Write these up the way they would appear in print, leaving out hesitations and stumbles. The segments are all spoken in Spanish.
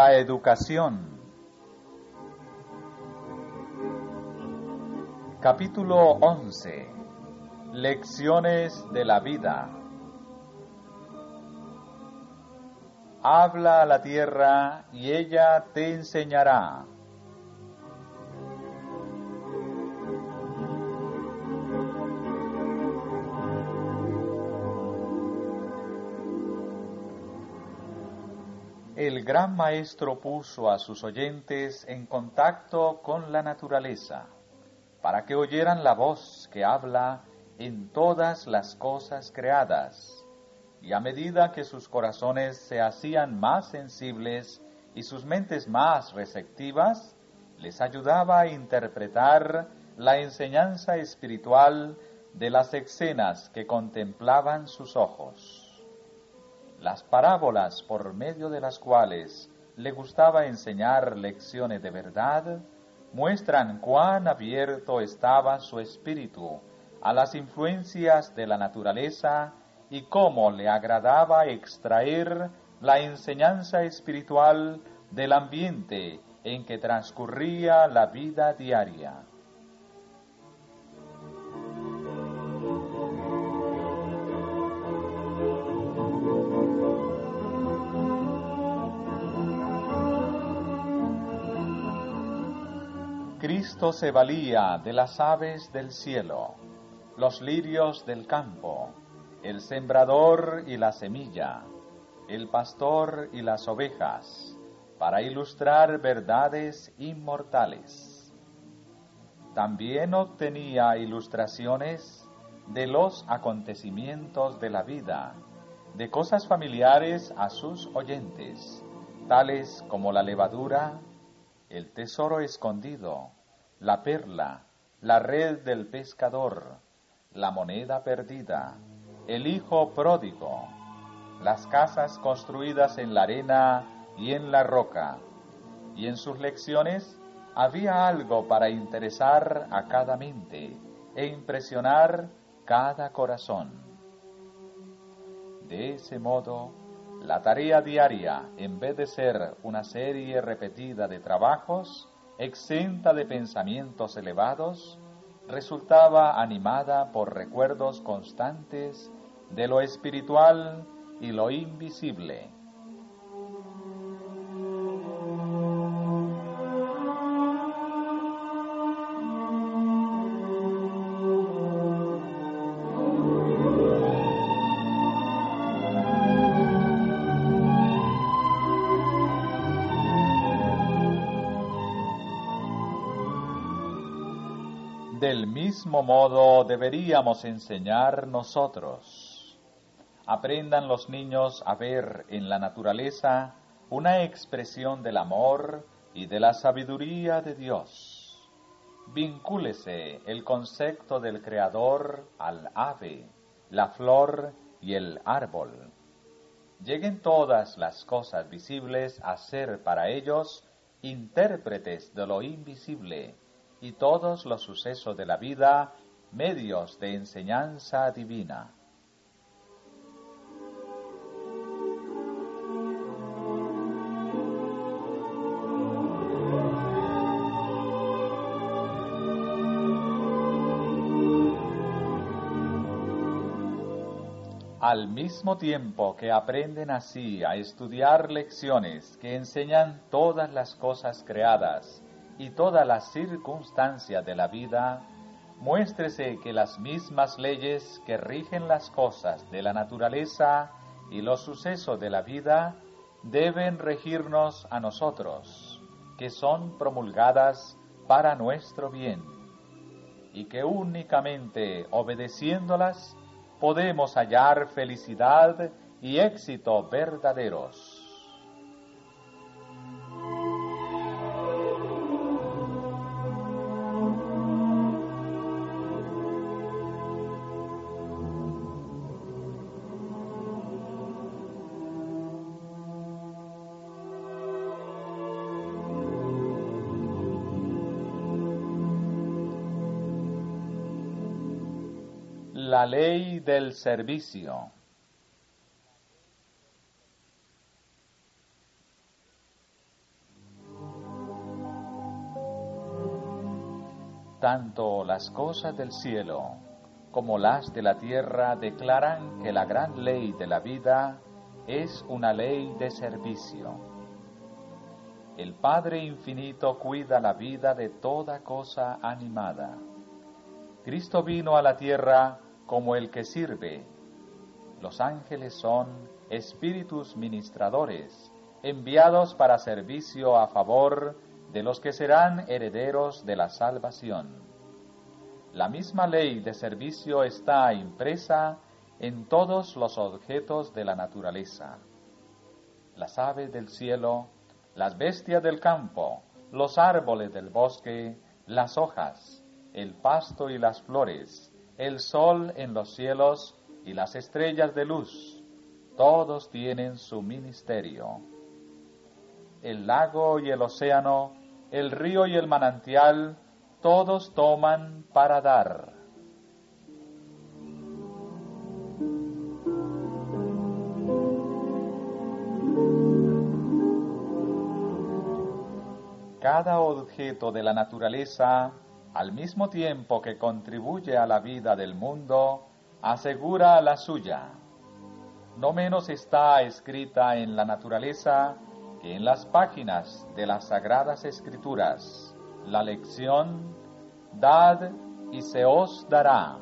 La educación. Capítulo 11. Lecciones de la vida. Habla a la tierra y ella te enseñará. El gran maestro puso a sus oyentes en contacto con la naturaleza, para que oyeran la voz que habla en todas las cosas creadas, y a medida que sus corazones se hacían más sensibles y sus mentes más receptivas, les ayudaba a interpretar la enseñanza espiritual de las escenas que contemplaban sus ojos. Las parábolas por medio de las cuales le gustaba enseñar lecciones de verdad muestran cuán abierto estaba su espíritu a las influencias de la naturaleza y cómo le agradaba extraer la enseñanza espiritual del ambiente en que transcurría la vida diaria. Cristo se valía de las aves del cielo, los lirios del campo, el sembrador y la semilla, el pastor y las ovejas, para ilustrar verdades inmortales. También obtenía ilustraciones de los acontecimientos de la vida, de cosas familiares a sus oyentes, tales como la levadura, el tesoro escondido, la perla, la red del pescador, la moneda perdida, el hijo pródigo, las casas construidas en la arena y en la roca. Y en sus lecciones había algo para interesar a cada mente e impresionar cada corazón. De ese modo, la tarea diaria, en vez de ser una serie repetida de trabajos, exenta de pensamientos elevados, resultaba animada por recuerdos constantes de lo espiritual y lo invisible. Del mismo modo deberíamos enseñar nosotros. Aprendan los niños a ver en la naturaleza una expresión del amor y de la sabiduría de Dios. Vincúlese el concepto del Creador al ave, la flor y el árbol. Lleguen todas las cosas visibles a ser para ellos intérpretes de lo invisible, y todos los sucesos de la vida, medios de enseñanza divina. Al mismo tiempo que aprenden así a estudiar lecciones que enseñan todas las cosas creadas, y todas las circunstancias de la vida, muéstrese que las mismas leyes que rigen las cosas de la naturaleza y los sucesos de la vida deben regirnos a nosotros, que son promulgadas para nuestro bien, y que únicamente obedeciéndolas podemos hallar felicidad y éxito verdaderos. La ley del servicio. Tanto las cosas del cielo como las de la tierra declaran que la gran ley de la vida es una ley de servicio. El Padre Infinito cuida la vida de toda cosa animada. Cristo vino a la tierra como el que sirve. Los ángeles son espíritus ministradores, enviados para servicio a favor de los que serán herederos de la salvación. La misma ley de servicio está impresa en todos los objetos de la naturaleza. Las aves del cielo, las bestias del campo, los árboles del bosque, las hojas, el pasto y las flores, el sol en los cielos y las estrellas de luz, todos tienen su ministerio. El lago y el océano, el río y el manantial, todos toman para dar. Cada objeto de la naturaleza, al mismo tiempo que contribuye a la vida del mundo, asegura la suya. No menos está escrita en la naturaleza que en las páginas de las Sagradas Escrituras la lección: dad y se os dará.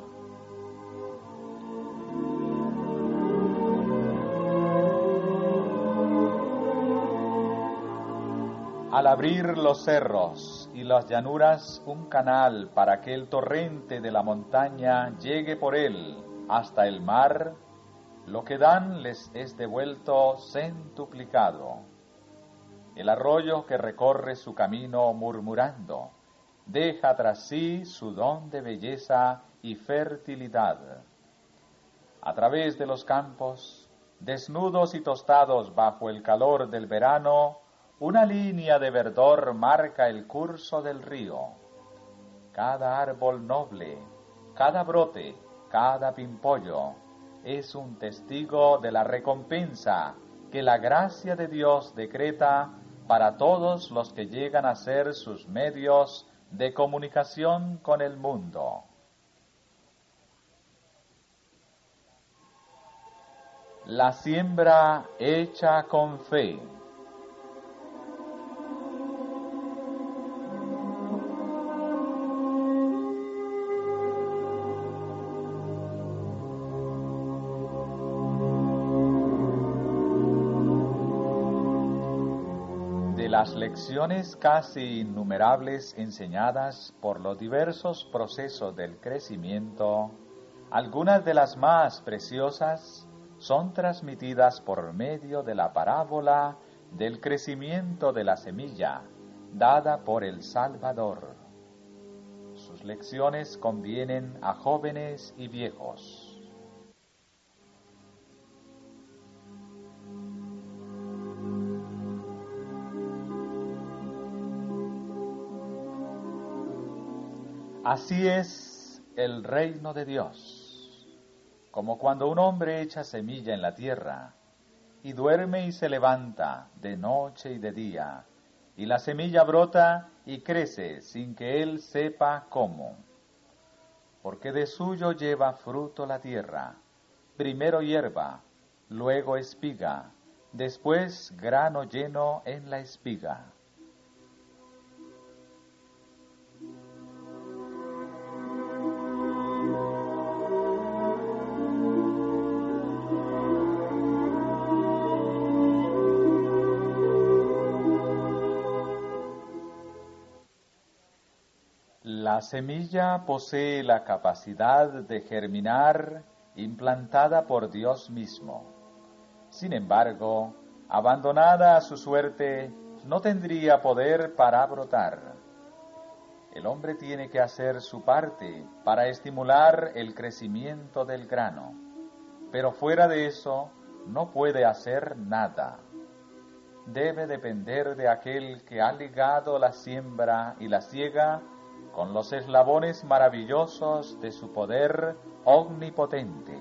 Al abrir los cerros y las llanuras un canal para que el torrente de la montaña llegue por él hasta el mar, lo que dan les es devuelto centuplicado. El arroyo que recorre su camino murmurando, deja tras sí su don de belleza y fertilidad. A través de los campos, desnudos y tostados bajo el calor del verano, una línea de verdor marca el curso del río. Cada árbol noble, cada brote, cada pimpollo, es un testigo de la recompensa que la gracia de Dios decreta para todos los que llegan a ser sus medios de comunicación con el mundo. La siembra hecha con fe. Las lecciones casi innumerables enseñadas por los diversos procesos del crecimiento, algunas de las más preciosas son transmitidas por medio de la parábola del crecimiento de la semilla, dada por el Salvador. Sus lecciones convienen a jóvenes y viejos. Así es el reino de Dios, como cuando un hombre echa semilla en la tierra, y duerme y se levanta de noche y de día, y la semilla brota y crece sin que él sepa cómo. Porque de suyo lleva fruto la tierra, primero hierba, luego espiga, después grano lleno en la espiga. La semilla posee la capacidad de germinar implantada por Dios mismo. Sin embargo, abandonada a su suerte, no tendría poder para brotar. El hombre tiene que hacer su parte para estimular el crecimiento del grano, pero fuera de eso no puede hacer nada. Debe depender de aquel que ha ligado la siembra y la siega con los eslabones maravillosos de su poder omnipotente.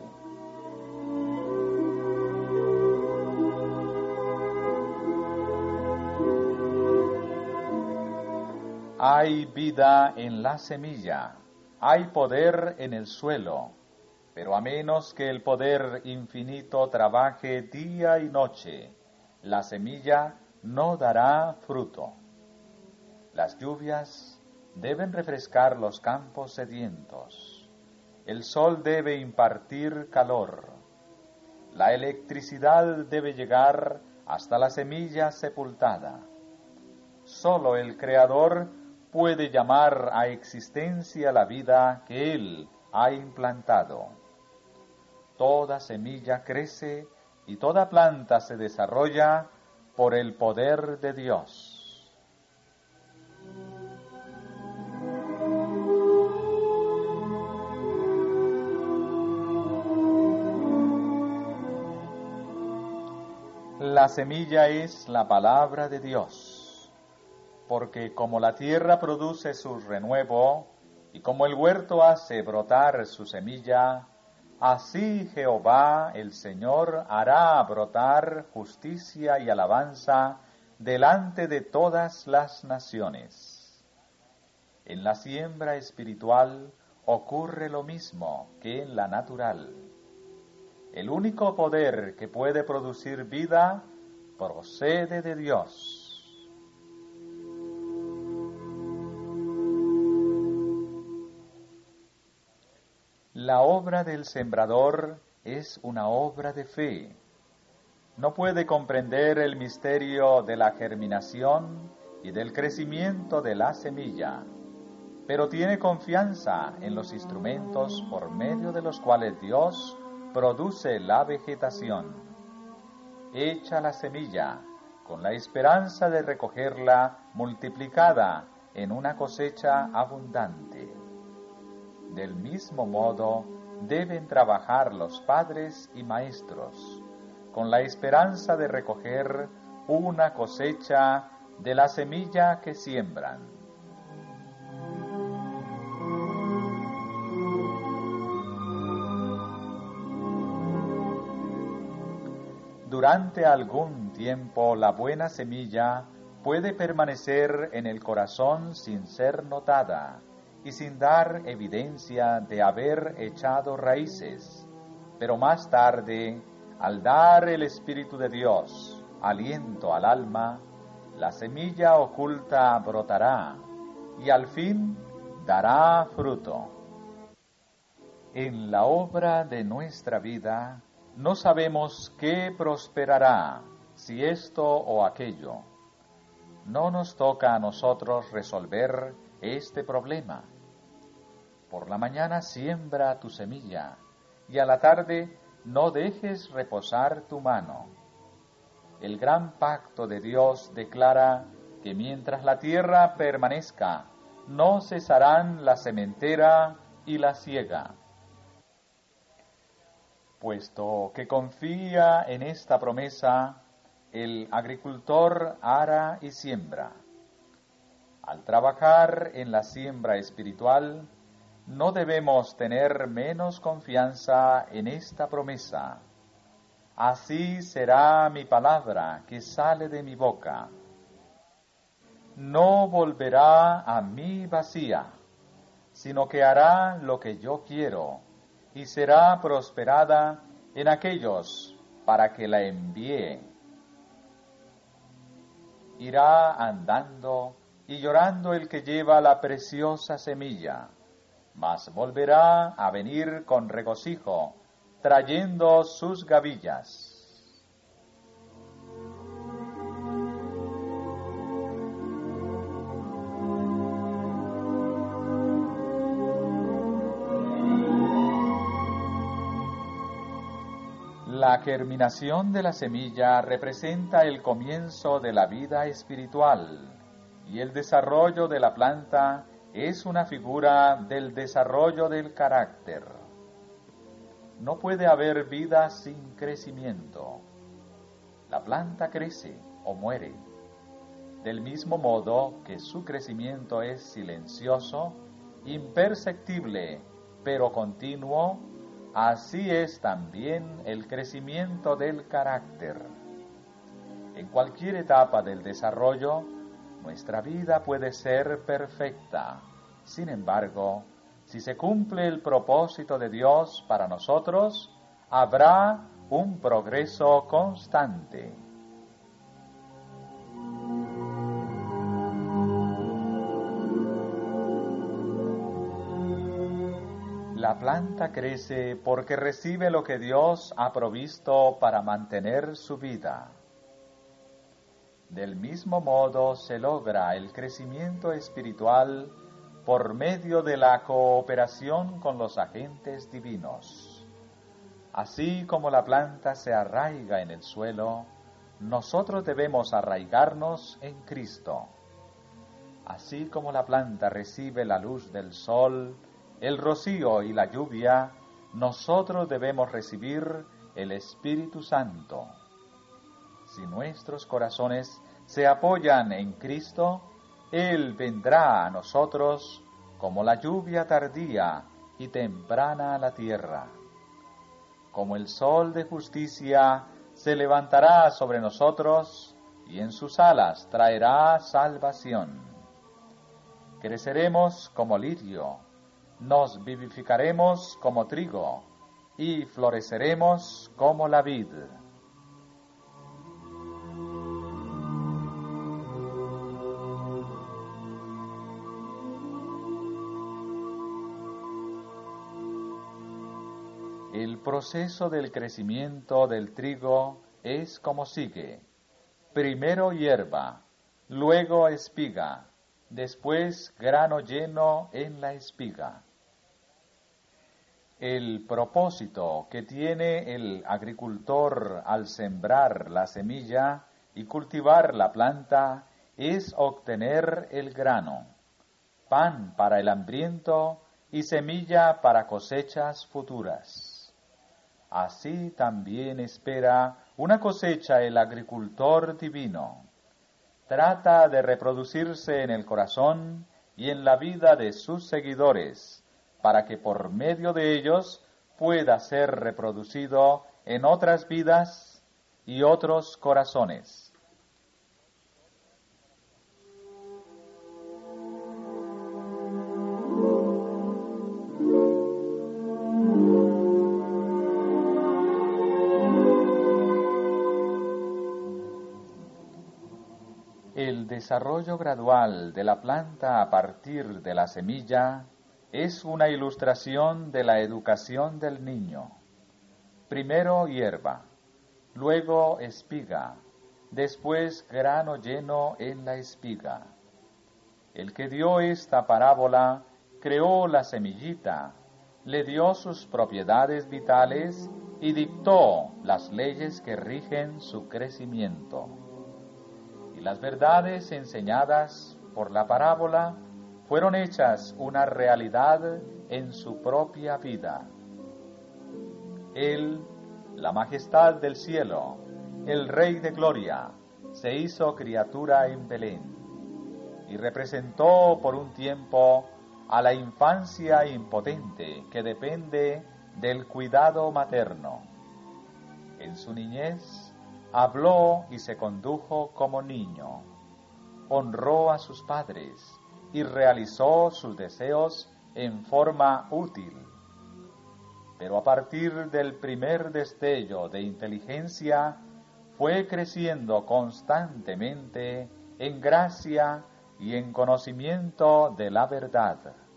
Hay vida en la semilla, hay poder en el suelo, pero a menos que el poder infinito trabaje día y noche, la semilla no dará fruto. Las lluvias deben refrescar los campos sedientos. El sol debe impartir calor. La electricidad debe llegar hasta la semilla sepultada. Solo el Creador puede llamar a existencia la vida que Él ha implantado. Toda semilla crece y toda planta se desarrolla por el poder de Dios. La semilla es la palabra de Dios, porque como la tierra produce su renuevo y como el huerto hace brotar su semilla, así Jehová el Señor hará brotar justicia y alabanza delante de todas las naciones. En la siembra espiritual ocurre lo mismo que en la natural. El único poder que puede producir vida procede de Dios. La obra del sembrador es una obra de fe. No puede comprender el misterio de la germinación y del crecimiento de la semilla, pero tiene confianza en los instrumentos por medio de los cuales Dios produce la vegetación. Echa la semilla con la esperanza de recogerla multiplicada en una cosecha abundante. Del mismo modo, deben trabajar los padres y maestros con la esperanza de recoger una cosecha de la semilla que siembran. Durante algún tiempo la buena semilla puede permanecer en el corazón sin ser notada y sin dar evidencia de haber echado raíces, pero más tarde, al dar el Espíritu de Dios aliento al alma, la semilla oculta brotará y al fin dará fruto. En la obra de nuestra vida, no sabemos qué prosperará, si esto o aquello. No nos toca a nosotros resolver este problema. Por la mañana siembra tu semilla, y a la tarde no dejes reposar tu mano. El gran pacto de Dios declara que mientras la tierra permanezca, no cesarán la sementera y la siega. Puesto que confía en esta promesa, el agricultor ara y siembra. Al trabajar en la siembra espiritual, no debemos tener menos confianza en esta promesa. Así será mi palabra que sale de mi boca. No volverá a mí vacía, sino que hará lo que yo quiero, y será prosperada en aquellos para que la envíe. Irá andando y llorando el que lleva la preciosa semilla, mas volverá a venir con regocijo, trayendo sus gavillas. La germinación de la semilla representa el comienzo de la vida espiritual y el desarrollo de la planta es una figura del desarrollo del carácter. No puede haber vida sin crecimiento. La planta crece o muere. Del mismo modo que su crecimiento es silencioso, imperceptible, pero continuo, así es también el crecimiento del carácter. En cualquier etapa del desarrollo, Nuestra vida puede ser perfecta. Sin embargo, si se cumple el propósito de Dios para nosotros, habrá un progreso constante. La planta crece porque recibe lo que Dios ha provisto para mantener su vida. Del mismo modo se logra el crecimiento espiritual por medio de la cooperación con los agentes divinos. Así como la planta se arraiga en el suelo, nosotros debemos arraigarnos en Cristo. Así como la planta recibe la luz del sol, el rocío y la lluvia, nosotros debemos recibir el Espíritu Santo. Si nuestros corazones se apoyan en Cristo, Él vendrá a nosotros como la lluvia tardía y temprana a la tierra. Como el sol de justicia se levantará sobre nosotros y en sus alas traerá salvación. Creceremos como lirio, nos vivificaremos como trigo y floreceremos como la vid. El proceso del crecimiento del trigo es como sigue: primero hierba, luego espiga, después grano lleno en la espiga. El propósito que tiene el agricultor al sembrar la semilla y cultivar la planta es obtener el grano, pan para el hambriento y semilla para cosechas futuras. Así también espera una cosecha el agricultor divino. Trata de reproducirse en el corazón y en la vida de sus seguidores, para que por medio de ellos pueda ser reproducido en otras vidas y otros corazones. El desarrollo gradual de la planta a partir de la semilla es una ilustración de la educación del niño. Primero hierba, luego espiga, después grano lleno en la espiga. El que dio esta parábola creó la semillita, le dio sus propiedades vitales y dictó las leyes que rigen su crecimiento. Y las verdades enseñadas por la parábola fueron hechas una realidad en su propia vida. Él, la majestad del cielo, el Rey de gloria, se hizo criatura en Belén y representó por un tiempo a la infancia impotente que depende del cuidado materno. En su niñez habló y se condujo como niño, honró a sus padres y realizó sus deseos en forma útil. Pero a partir del primer destello de inteligencia, fue creciendo constantemente en gracia y en conocimiento de la verdad.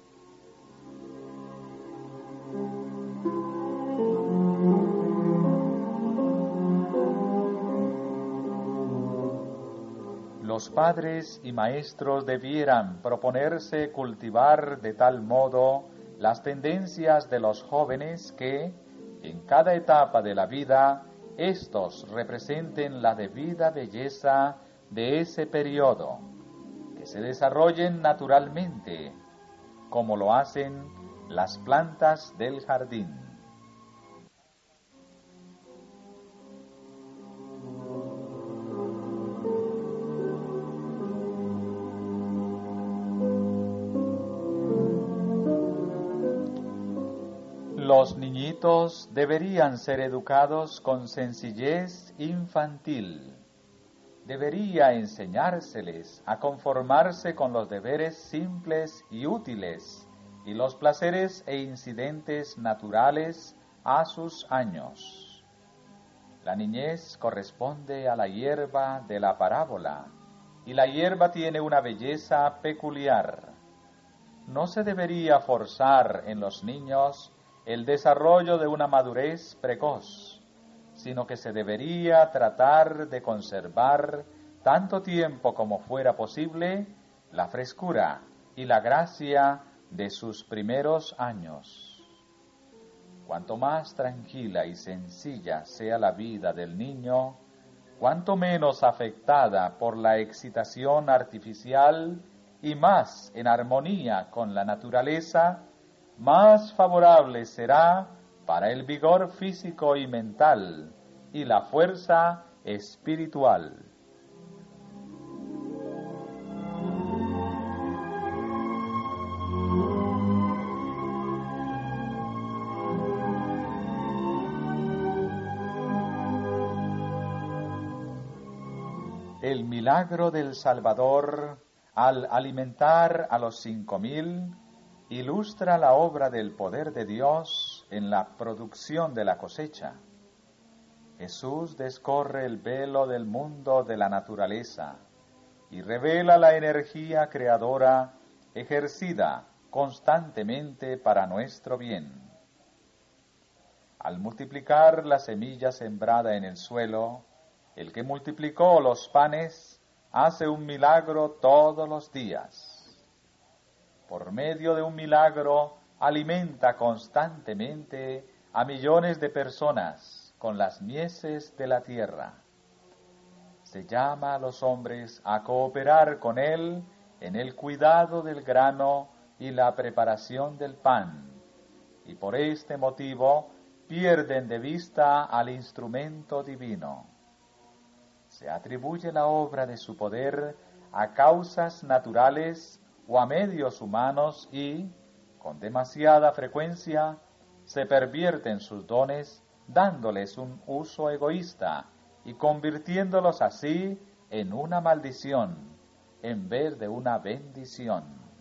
Los padres y maestros debieran proponerse cultivar de tal modo las tendencias de los jóvenes que, en cada etapa de la vida, éstos representen la debida belleza de ese periodo, que se desarrollen naturalmente, como lo hacen las plantas del jardín. Los niñitos deberían ser educados con sencillez infantil. debería enseñárseles a conformarse con los deberes simples y útiles y los placeres e incidentes naturales a sus años. La niñez corresponde a la hierba de la parábola, y la hierba tiene una belleza peculiar. No se debería forzar en los niños el desarrollo de una madurez precoz, sino que se debería tratar de conservar tanto tiempo como fuera posible la frescura y la gracia de sus primeros años. Cuanto más tranquila y sencilla sea la vida del niño, cuanto menos afectada por la excitación artificial y más en armonía con la naturaleza, más favorable será para el vigor físico y mental y la fuerza espiritual. El milagro del Salvador al alimentar a los 5.000 ilustra la obra del poder de Dios en la producción de la cosecha. Jesús descorre el velo del mundo de la naturaleza y revela la energía creadora ejercida constantemente para nuestro bien. Al multiplicar la semilla sembrada en el suelo, el que multiplicó los panes hace un milagro todos los días. Por medio de un milagro alimenta constantemente a millones de personas con las mieses de la tierra. Se llama a los hombres a cooperar con él en el cuidado del grano y la preparación del pan, y por este motivo pierden de vista al instrumento divino. Se atribuye la obra de su poder a causas naturales o a medios humanos y, con demasiada frecuencia, se pervierten sus dones dándoles un uso egoísta y convirtiéndolos así en una maldición en vez de una bendición.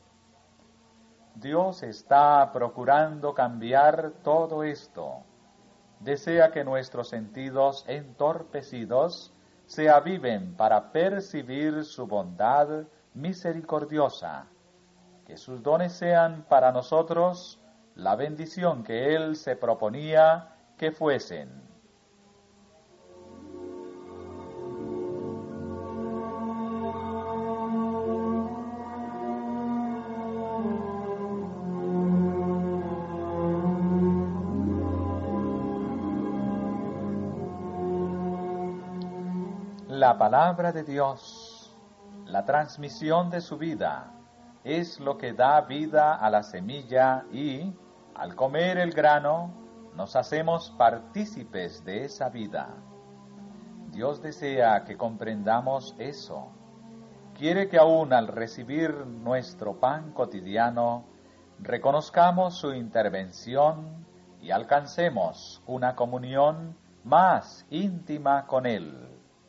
Dios está procurando cambiar todo esto. Desea que nuestros sentidos entorpecidos se aviven para percibir su bondad misericordiosa, que sus dones sean para nosotros la bendición que Él se proponía que fuesen. La palabra de Dios, la transmisión de su vida, es lo que da vida a la semilla y, al comer el grano, nos hacemos partícipes de esa vida. Dios desea que comprendamos eso. Quiere que aún al recibir nuestro pan cotidiano, reconozcamos su intervención y alcancemos una comunión más íntima con Él.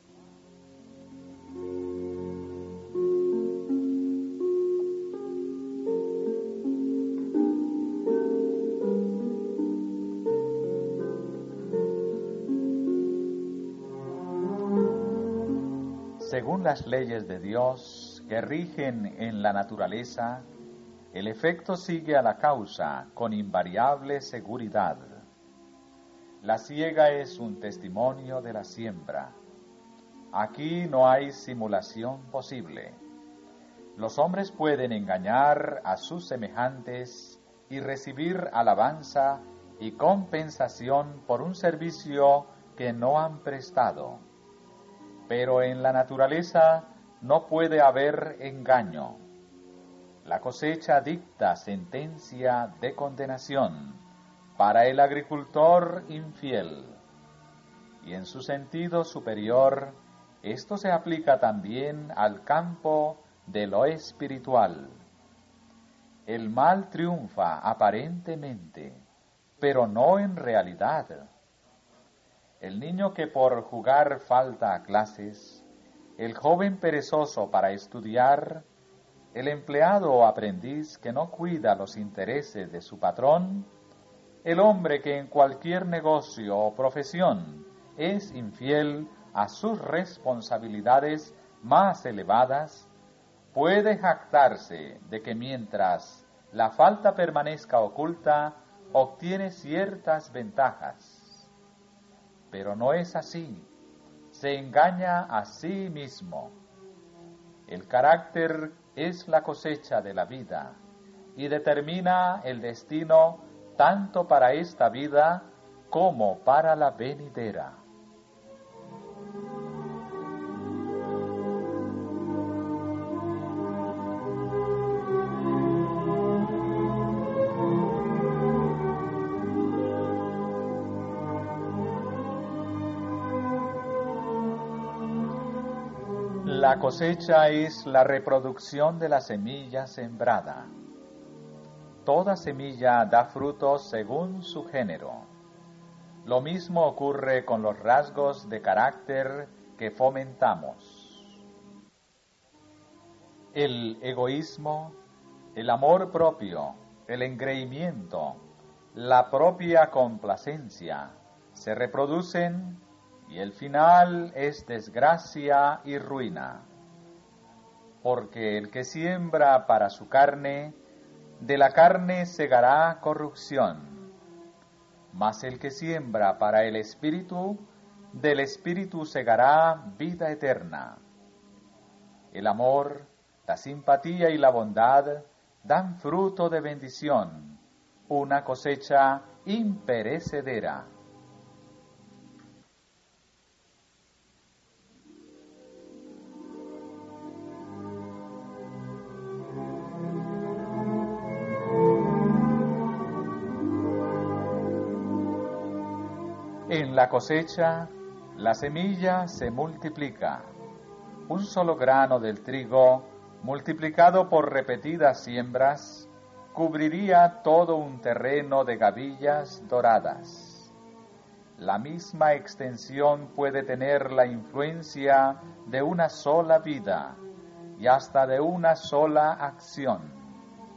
Según las leyes de Dios que rigen en la naturaleza, el efecto sigue a la causa con invariable seguridad. La siega es un testimonio de la siembra. Aquí no hay simulación posible. Los hombres pueden engañar a sus semejantes y recibir alabanza y compensación por un servicio que no han prestado. Pero en la naturaleza no puede haber engaño. La cosecha dicta sentencia de condenación para el agricultor infiel. Y en su sentido superior, esto se aplica también al campo de lo espiritual. El mal triunfa aparentemente, pero no en realidad. El niño que por jugar falta a clases el joven perezoso para estudiar, el empleado o aprendiz que no cuida los intereses de su patrón, el hombre que en cualquier negocio o profesión es infiel a sus responsabilidades más elevadas, puede jactarse de que mientras la falta permanezca oculta, obtiene ciertas ventajas. Pero no es así. Se engaña a sí mismo. El carácter es la cosecha de la vida y determina el destino tanto para esta vida como para la venidera. La cosecha es la reproducción de la semilla sembrada. Toda semilla da frutos según su género. Lo mismo ocurre con los rasgos de carácter que fomentamos. El egoísmo, el amor propio, el engreimiento, la propia complacencia se reproducen y el final es desgracia y ruina. Porque el que siembra para su carne, de la carne segará corrupción. Mas el que siembra para el Espíritu, del Espíritu segará vida eterna. El amor, la simpatía y la bondad dan fruto de bendición, una cosecha imperecedera. En la cosecha, la semilla se multiplica. Un solo grano del trigo, multiplicado por repetidas siembras, cubriría todo un terreno de gavillas doradas. La misma extensión puede tener la influencia de una sola vida y hasta de una sola acción.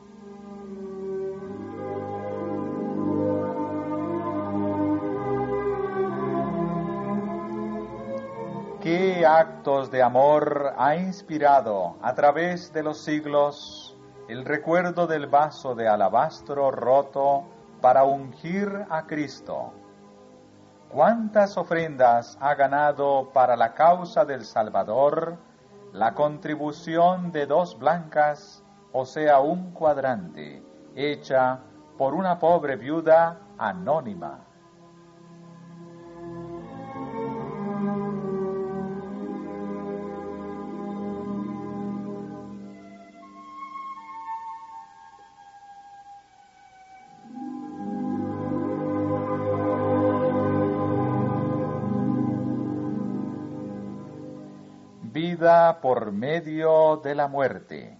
¿Qué actos de amor ha inspirado a través de los siglos el recuerdo del vaso de alabastro roto para ungir a Cristo? ¿Cuántas ofrendas ha ganado para la causa del Salvador la contribución de 2 blancas, o sea, un cuadrante, hecha por una pobre viuda anónima? Vida por medio de la muerte.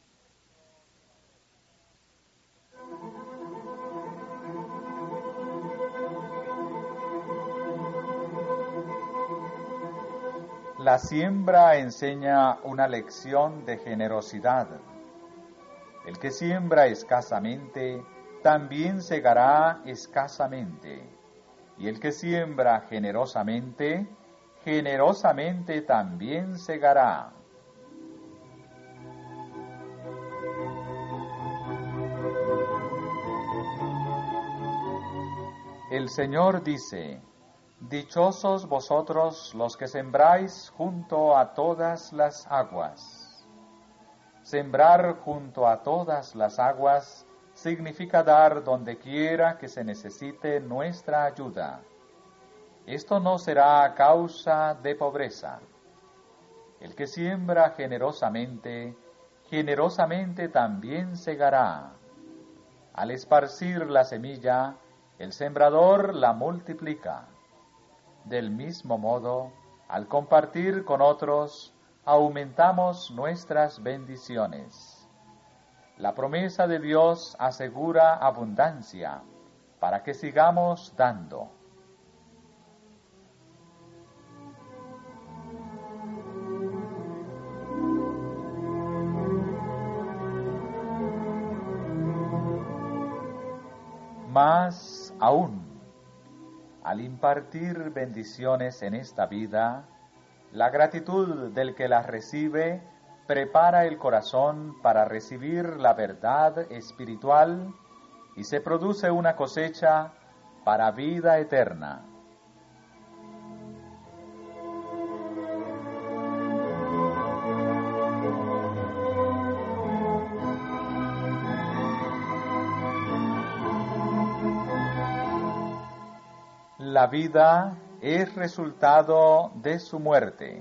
La siembra enseña una lección de generosidad. El que siembra escasamente, también segará escasamente. Y el que siembra generosamente, generosamente también segará. El Señor dice: dichosos vosotros los que sembráis junto a todas las aguas. Sembrar junto a todas las aguas significa dar donde quiera que se necesite nuestra ayuda. Esto no será a causa de pobreza. El que siembra generosamente, generosamente también segará. Al esparcir la semilla, el sembrador la multiplica. Del mismo modo, al compartir con otros, aumentamos nuestras bendiciones. La promesa de Dios asegura abundancia para que sigamos dando. Más aún, al impartir bendiciones en esta vida, la gratitud del que las recibe prepara el corazón para recibir la verdad espiritual y se produce una cosecha para vida eterna. La vida es resultado de su muerte.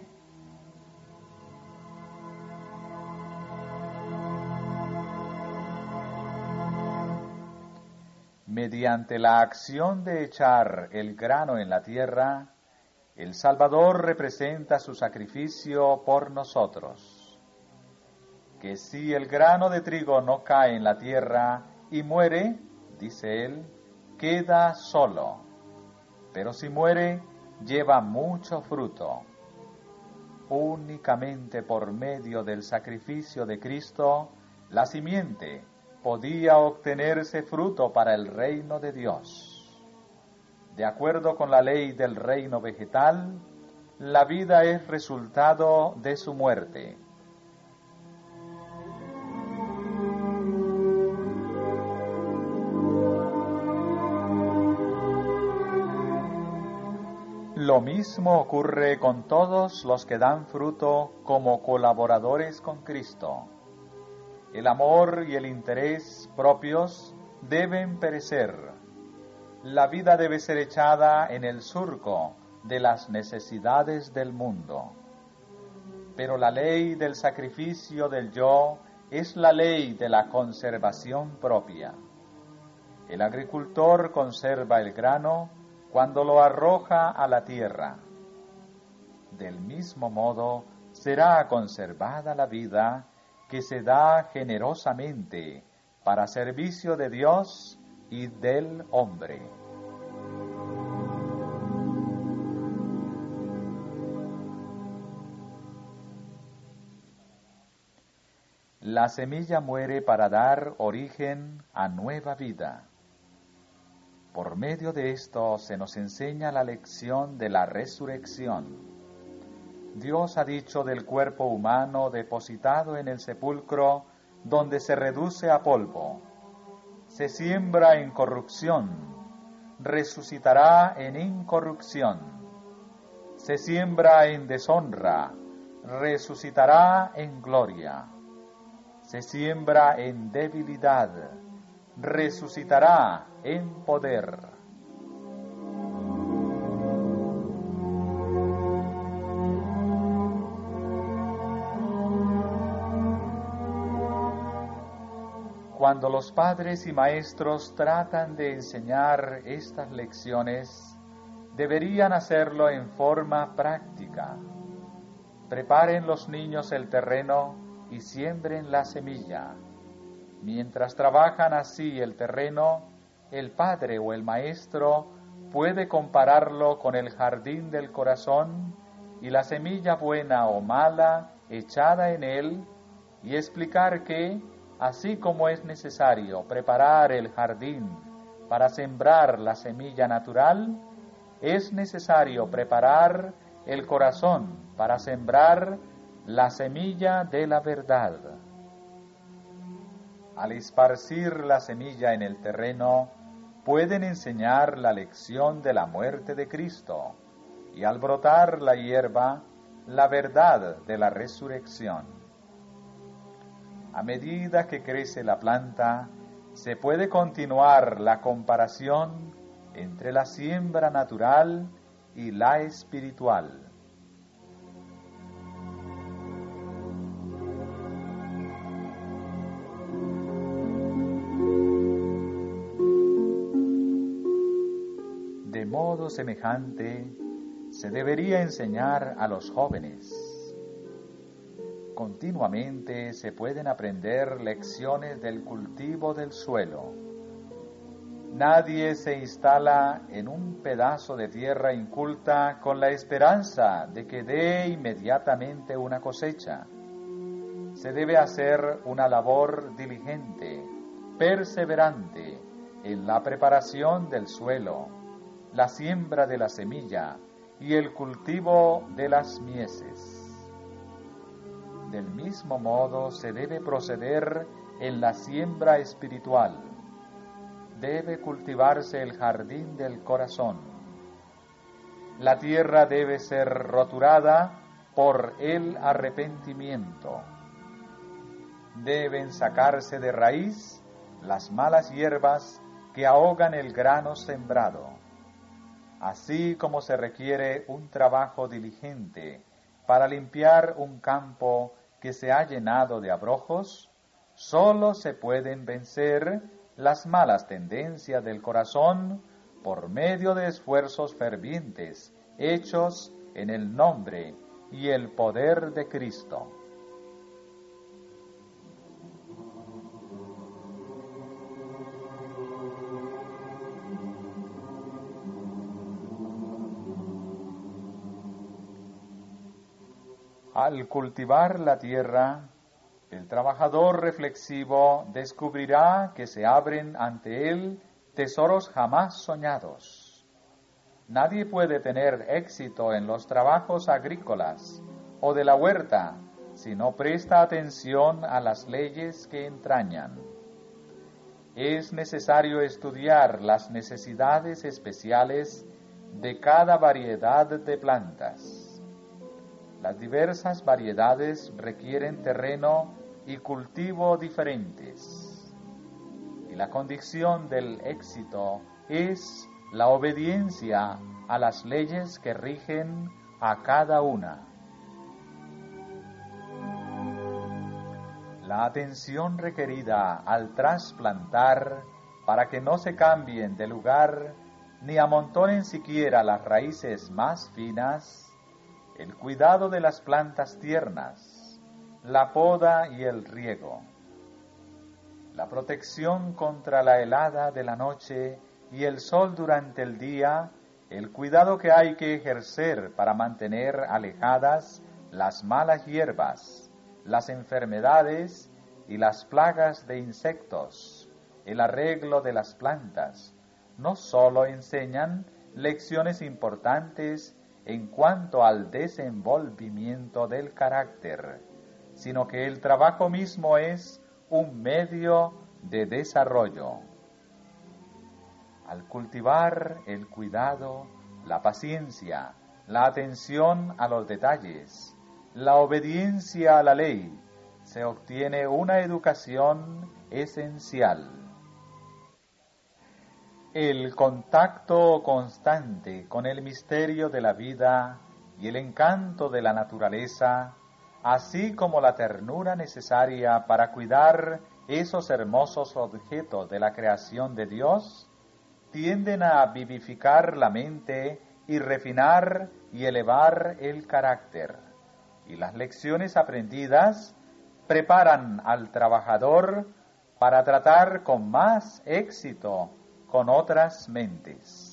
Mediante la acción de echar el grano en la tierra, el Salvador representa su sacrificio por nosotros. Que si el grano de trigo no cae en la tierra y muere, dice él, queda solo. Pero si muere, lleva mucho fruto. Únicamente por medio del sacrificio de Cristo, la simiente podía obtenerse fruto para el reino de Dios. De acuerdo con la ley del reino vegetal, la vida es resultado de su muerte. Lo mismo ocurre con todos los que dan fruto como colaboradores con Cristo. El amor y el interés propios deben perecer. La vida debe ser echada en el surco de las necesidades del mundo. Pero la ley del sacrificio del yo es la ley de la conservación propia. El agricultor conserva el grano cuando lo arroja a la tierra. Del mismo modo, será conservada la vida que se da generosamente para servicio de Dios y del hombre. La semilla muere para dar origen a nueva vida. Por medio de esto se nos enseña la lección de la resurrección. Dios ha dicho del cuerpo humano depositado en el sepulcro, donde se reduce a polvo. Se siembra en corrupción, resucitará en incorrupción. Se siembra en deshonra, resucitará en gloria. Se siembra en debilidad, resucitará en poder. Cuando los padres y maestros tratan de enseñar estas lecciones, deberían hacerlo en forma práctica. Preparen los niños el terreno y siembren la semilla. Mientras trabajan así el terreno, el padre o el maestro puede compararlo con el jardín del corazón y la semilla buena o mala echada en él y explicar que, así como es necesario preparar el jardín para sembrar la semilla natural, es necesario preparar el corazón para sembrar la semilla de la verdad. Al esparcir la semilla en el terreno, pueden enseñar la lección de la muerte de Cristo, y al brotar la hierba, la verdad de la resurrección. A medida que crece la planta, se puede continuar la comparación entre la siembra natural y la espiritual. De modo semejante, se debería enseñar a los jóvenes. Continuamente se pueden aprender lecciones del cultivo del suelo. Nadie se instala en un pedazo de tierra inculta con la esperanza de que dé inmediatamente una cosecha. Se debe hacer una labor diligente, perseverante, en la preparación del suelo, la siembra de la semilla y el cultivo de las mieses. Del mismo modo se debe proceder en la siembra espiritual. Debe cultivarse el jardín del corazón. La tierra debe ser roturada por el arrepentimiento. Deben sacarse de raíz las malas hierbas que ahogan el grano sembrado. Así como se requiere un trabajo diligente para limpiar un campo que se ha llenado de abrojos, solo se pueden vencer las malas tendencias del corazón por medio de esfuerzos fervientes hechos en el nombre y el poder de Cristo. Al cultivar la tierra, el trabajador reflexivo descubrirá que se abren ante él tesoros jamás soñados. Nadie puede tener éxito en los trabajos agrícolas o de la huerta si no presta atención a las leyes que entrañan. Es necesario estudiar las necesidades especiales de cada variedad de plantas. Las diversas variedades requieren terreno y cultivo diferentes. Y la condición del éxito es la obediencia a las leyes que rigen a cada una. La atención requerida al trasplantar para que no se cambien de lugar ni amontonen siquiera las raíces más finas, el cuidado de las plantas tiernas, la poda y el riego, la protección contra la helada de la noche y el sol durante el día, el cuidado que hay que ejercer para mantener alejadas las malas hierbas, las enfermedades y las plagas de insectos, el arreglo de las plantas, no solo enseñan lecciones importantes en cuanto al desenvolvimiento del carácter, sino que el trabajo mismo es un medio de desarrollo. Al cultivar el cuidado, la paciencia, la atención a los detalles, la obediencia a la ley, se obtiene una educación esencial. El contacto constante con el misterio de la vida y el encanto de la naturaleza, así como la ternura necesaria para cuidar esos hermosos objetos de la creación de Dios, tienden a vivificar la mente y refinar y elevar el carácter. Y las lecciones aprendidas preparan al trabajador para tratar con más éxito con otras mentes.